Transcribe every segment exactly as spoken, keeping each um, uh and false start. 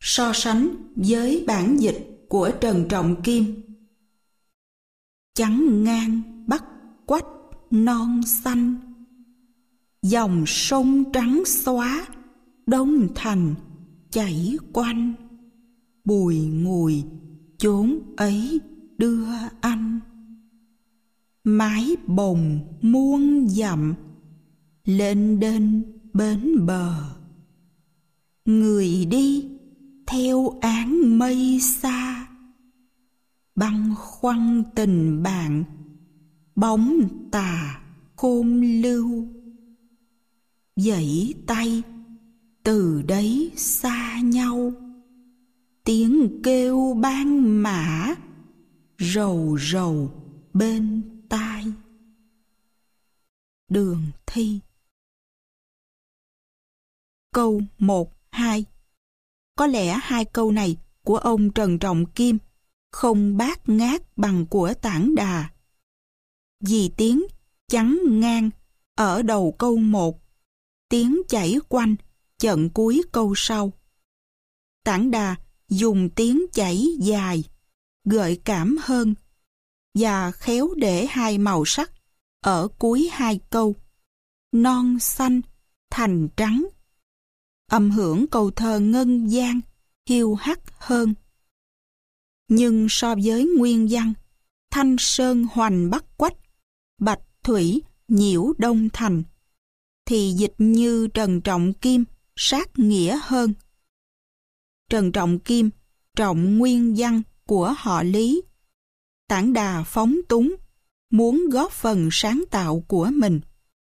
So sánh với bản dịch của Trần Trọng Kim. Chắn ngang bắc quách non xanh, dòng sông trắng xóa đông thành chảy quanh, bùi ngùi chốn ấy đưa anh. Mái bồng muôn dặm lên đên bến bờ, người đi theo áng mây xa, băn khoăn tình bạn bóng tà khôn lưu. Vẫy tay từ đấy xa nhau, tiếng kêu ban mã rầu rầu bên tai. Đường Thi. Câu một, hai. Có lẽ hai câu này của ông Trần Trọng Kim không bát ngát bằng của Tản Đà. Vì tiếng chắn ngang ở đầu câu một, tiếng chảy quanh chận cuối câu sau. Tản Đà dùng tiếng chảy dài, gợi cảm hơn, và khéo để hai màu sắc ở cuối hai câu, non xanh thành trắng. Âm hưởng câu thơ ngân vang, hiu hắt hơn. Nhưng so với nguyên văn, thanh sơn hoành bắc quách, bạch thủy nhiễu đông thành, thì dịch như Trần Trọng Kim sát nghĩa hơn. Trần Trọng Kim trọng nguyên văn của họ Lý, Tản Đà phóng túng, muốn góp phần sáng tạo của mình.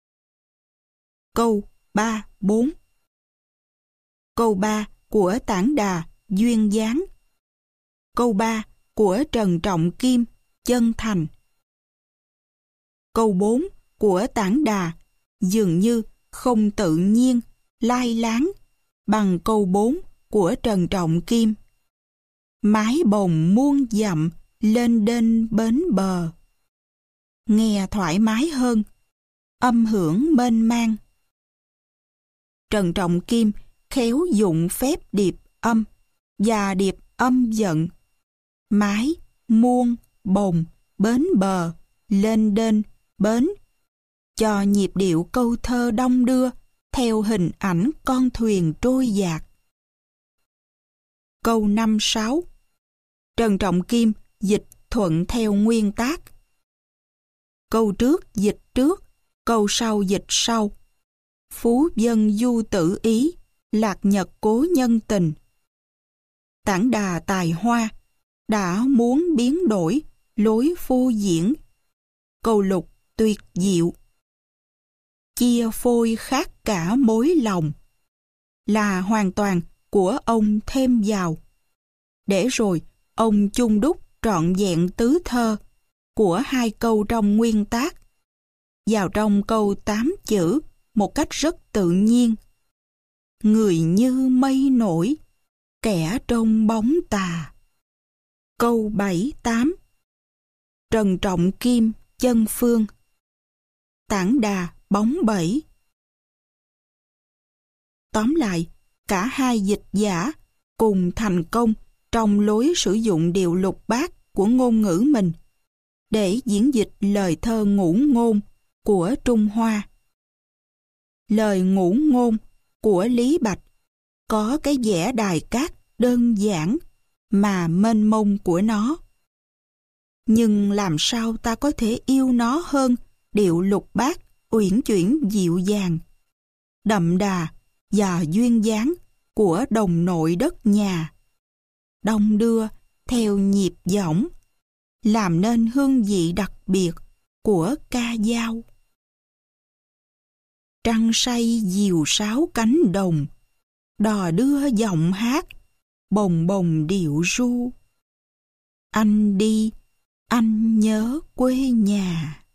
Câu ba, bốn. Câu ba của Tản Đà duyên dáng. Câu ba của Trần Trọng Kim chân thành. Câu bốn của Tản Đà dường như không tự nhiên, lai láng bằng câu bốn của Trần Trọng Kim. Mái bồng muôn dặm lên đên bến bờ. Nghe thoải mái hơn, âm hưởng mênh mang. Trần Trọng Kim khéo dụng phép điệp âm và điệp âm giận. Mái, muôn, bồng, bến bờ, lên đên, bến, cho nhịp điệu câu thơ đong đưa theo hình ảnh con thuyền trôi dạt. Câu năm, sáu. Trần Trọng Kim dịch thuận theo nguyên tác. Câu trước dịch trước, câu sau dịch sau. Phú dân du tử ý, lạc nhật cố nhân tình. Tản Đà tài hoa đã muốn biến đổi lối phô diễn. Câu lục tuyệt diệu, chia phôi khác cả mối lòng, là hoàn toàn của ông thêm vào, để rồi ông chung đúc trọn vẹn tứ thơ của hai câu trong nguyên tác vào trong câu tám chữ một cách rất tự nhiên. Người như mây nổi, kẻ trong bóng tà. Câu bảy, tám. Trần Trọng Kim chân phương, Tản Đà bóng bẩy. Tóm lại, cả hai dịch giả cùng thành công trong lối sử dụng điệu lục bát của ngôn ngữ mình để diễn dịch lời thơ ngũ ngôn của Trung Hoa. Lời ngũ ngôn của Lý Bạch có cái vẻ đài cát đơn giản mà mênh mông của nó. Nhưng làm sao ta có thể yêu nó hơn điệu lục bát uyển chuyển dịu dàng, đậm đà và duyên dáng của đồng nội đất nhà, đong đưa theo nhịp giọng, làm nên hương vị đặc biệt của ca dao. Trăng say diều sáo cánh đồng, đò đưa giọng hát, bồng bồng điệu ru. Anh đi, anh nhớ quê nhà.